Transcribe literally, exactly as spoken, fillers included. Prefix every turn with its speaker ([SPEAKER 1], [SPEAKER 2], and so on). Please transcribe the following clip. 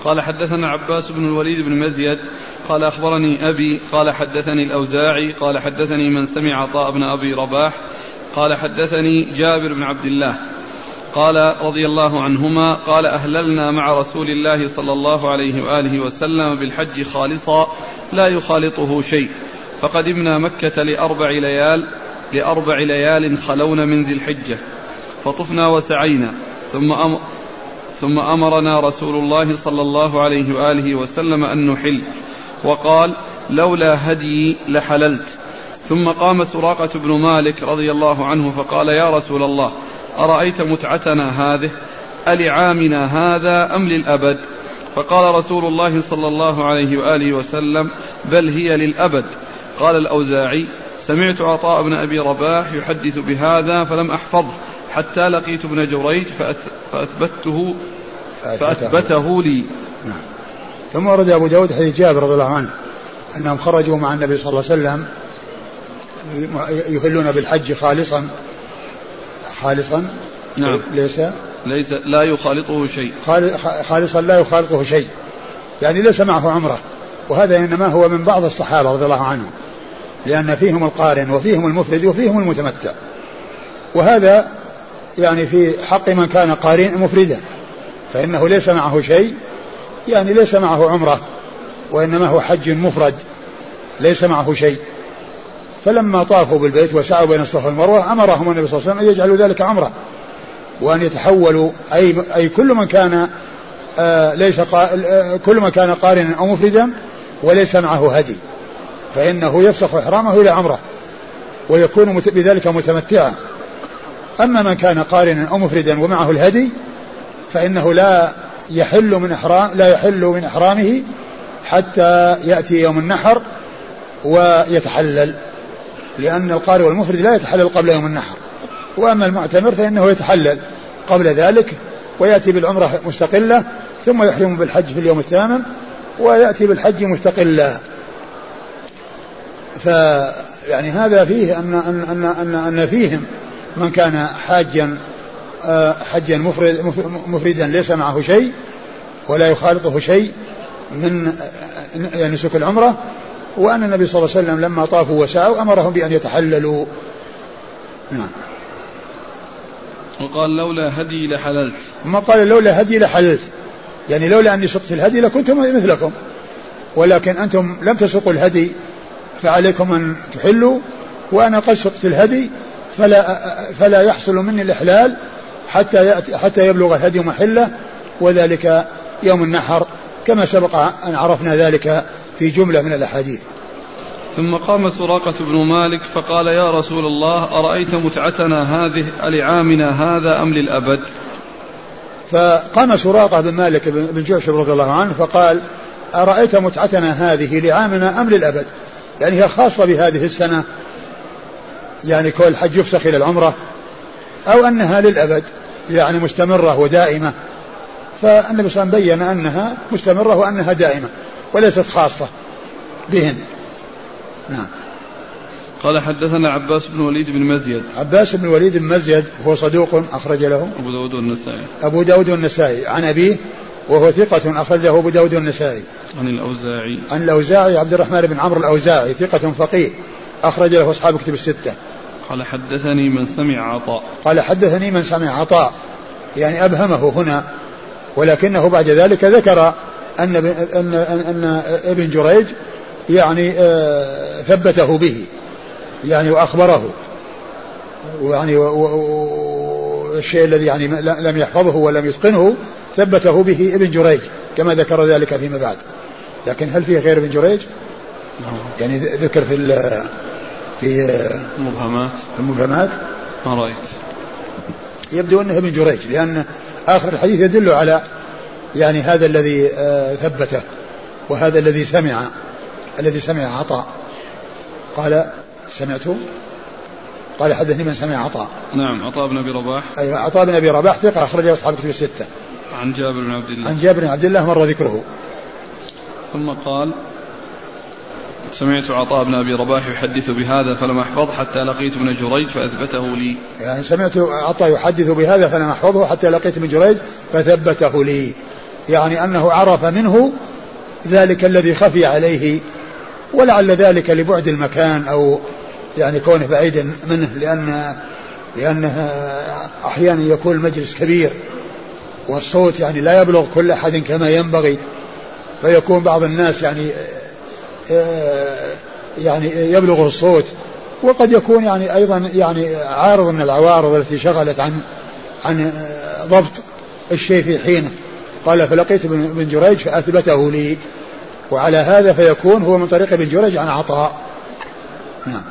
[SPEAKER 1] قال حدثنا عباس بن الوليد بن مزيد قال أخبرني أبي قال حدثني الأوزاعي قال حدثني من سمع عطاء بن أبي رباح قال حدثني جابر بن عبد الله قال رضي الله عنهما قال أهللنا مع رسول الله صلى الله عليه وآله وسلم بالحج خالصا لا يخالطه شيء، فقدمنا مكة لأربع ليال لأربع ليال خلون من ذي الحجة، فطفنا وسعينا، ثم أمر ثم أمرنا رسول الله صلى الله عليه وآله وسلم أن نحل، وقال لولا هدي لحللت. ثم قام سراقة بن مالك رضي الله عنه فقال يا رسول الله أرأيت متعتنا هذه ألعامنا هذا أم للأبد؟ فقال رسول الله صلى الله عليه وآله وسلم بل هي للأبد. قال الأوزاعي سمعت عطاء بن أبي رباح يحدث بهذا فلم أحفظه حتى لقيت ابن جريج فأثبته, فأثبته لي.
[SPEAKER 2] نعم. ثم ورد أبو داود حديث جابر رضي الله عنه أنهم خرجوا مع النبي صلى الله عليه وسلم يهلون بالحج خالصا خالصا
[SPEAKER 1] نعم.
[SPEAKER 2] ليس
[SPEAKER 1] ليس لا يخالطه شيء،
[SPEAKER 2] خالصا لا يخالطه شيء، يعني ليس معه عمره. وهذا إنما هو من بعض الصحابة رضي الله عنهم، لأن فيهم القارن وفيهم المفرد وفيهم المتمتع، وهذا يعني في حق من كان قارن مفردا فإنه ليس معه شيء، يعني ليس معه عمره وإنما هو حج مفرد ليس معه شيء. فلما طافوا بالبيت وسعوا بين الصفا والمروة أمرهم النبي صلى الله عليه وسلم أن يجعلوا ذلك عمره، وأن يتحولوا أي, أي كل من كان آه ليس آه كل من كان قارنا أو مفردا وليس معه هدي فإنه يفسخ إحرامه إلى عمره ويكون بذلك متمتعا. أما من كان قارنا أو مفردا ومعه الهدي فإنه لا يحل من إحرام لا يحل من إحرامه حتى يأتي يوم النحر ويتحلل، لأن القارئ والمفرد لا يتحلل قبل يوم النحر، وأما المعتمر فإنه يتحلل قبل ذلك ويأتي بالعمرة مستقلة ثم يحرم بالحج في اليوم الثامن ويأتي بالحج مستقلا. فيعني هذا فيه أن, أن, أن, أن فيهم من كان حاجا حجا مفرد مفردا ليس معه شيء ولا يخالطه شيء من يعني نسك العمرة، وأن النبي صلى الله عليه وسلم لما طافوا وسعوا أمرهم بأن يتحللوا. نعم.
[SPEAKER 1] وقال لولا هدي لحللت،
[SPEAKER 2] ما قال لولا هدي لحللت، يعني لولا أني سقت الهدي لكنتم مثلكم، ولكن أنتم لم تسقوا الهدي فعليكم أن تحلوا، وأنا قد سقت الهدي فلا, فلا يحصل مني الإحلال حتى, يأتي حتى يبلغ الهدي محله، وذلك يوم النحر كما سبق أن عرفنا ذلك في جملة من الأحاديث.
[SPEAKER 1] ثم قام سراقة بن مالك فقال يا رسول الله أرأيت متعتنا هذه ألعامنا هذا أم للأبد؟
[SPEAKER 2] فقام سراقة بن مالك بن جعشم رضي الله عنه فقال أرأيت متعتنا هذه لعامنا أم للأبد؟ يعني هي خاصة بهذه السنة، يعني كل حج يفسخ إلى العمرة، أو أنها للأبد يعني مستمرة ودائمة. فالنبي صلى الله عليه وسلم بين أنها مستمرة وأنها دائمة وليست خاصة بهم. نعم.
[SPEAKER 1] قال حدثنا عباس بن وليد بن مزيد.
[SPEAKER 2] عباس بن وليد بن مزيد هو صدوق أخرج له
[SPEAKER 1] أبو داود والنسائي.
[SPEAKER 2] أبو داود والنسائي عن أبيه وهو ثقة أخرج له أبو داود والنسائي.
[SPEAKER 1] عن الأوزاعي.
[SPEAKER 2] عن الأوزاعي عبد الرحمن بن عمرو الأوزاعي ثقة فقيه أخرج له أصحاب كتب الستة.
[SPEAKER 1] قال حدثني من سمع عطاء.
[SPEAKER 2] قال حدثني من سمع عطاء، يعني أبهمه هنا، ولكنه بعد ذلك ذكر أن أن أن ابن جريج يعني ثبته به، يعني وأخبره، ويعني والشيء الذي يعني لم يحفظه ولم يتقنه ثبته به ابن جريج كما ذكر ذلك فيما بعد. لكن هل فيه غير ابن جريج؟ يعني ذكر في في
[SPEAKER 1] المبهمات
[SPEAKER 2] المبهمات
[SPEAKER 1] ما رأيت،
[SPEAKER 2] يبدو أنه ابن جريج، لأن آخر الحديث يدل على يعني هذا الذي ثبته وهذا الذي سمع الذي سمع عطاء. قال سمعته، قال حدثني من سمع عطاء.
[SPEAKER 1] نعم عطاء بن أبي رباح.
[SPEAKER 2] أيوة عطاء بن أبي رباح ثقة أخرجه أصحاب كتب الستة.
[SPEAKER 1] عن جابر بن عبد الله.
[SPEAKER 2] عن جابر بن عبد الله مر ذكره.
[SPEAKER 1] ثم قال سمعت عطاء بن أبي رباح يحدث بهذا فلم أحفظ حتى لقيت ابن جريج فأثبته لي.
[SPEAKER 2] يعني سمعت عطاء يحدث بهذا فلم أحفظه حتى لقيت ابن جريج فثبته لي. يعني أنه عرف منه ذلك الذي خفي عليه، ولعل ذلك لبعد المكان أو يعني كونه بعيد منه، لأن لأنه أحيانا يكون المجلس كبير والصوت يعني لا يبلغ كل أحد كما ينبغي، فيكون بعض الناس يعني يعني يبلغ الصوت، وقد يكون يعني أيضا يعني عارض من العوارض التي شغلت عن عن ضبط الشيء في حينه. قال فلقيت بن جريج فأثبته لي، وعلى هذا فيكون هو من طريق ابن جريج عن عطاء. نعم.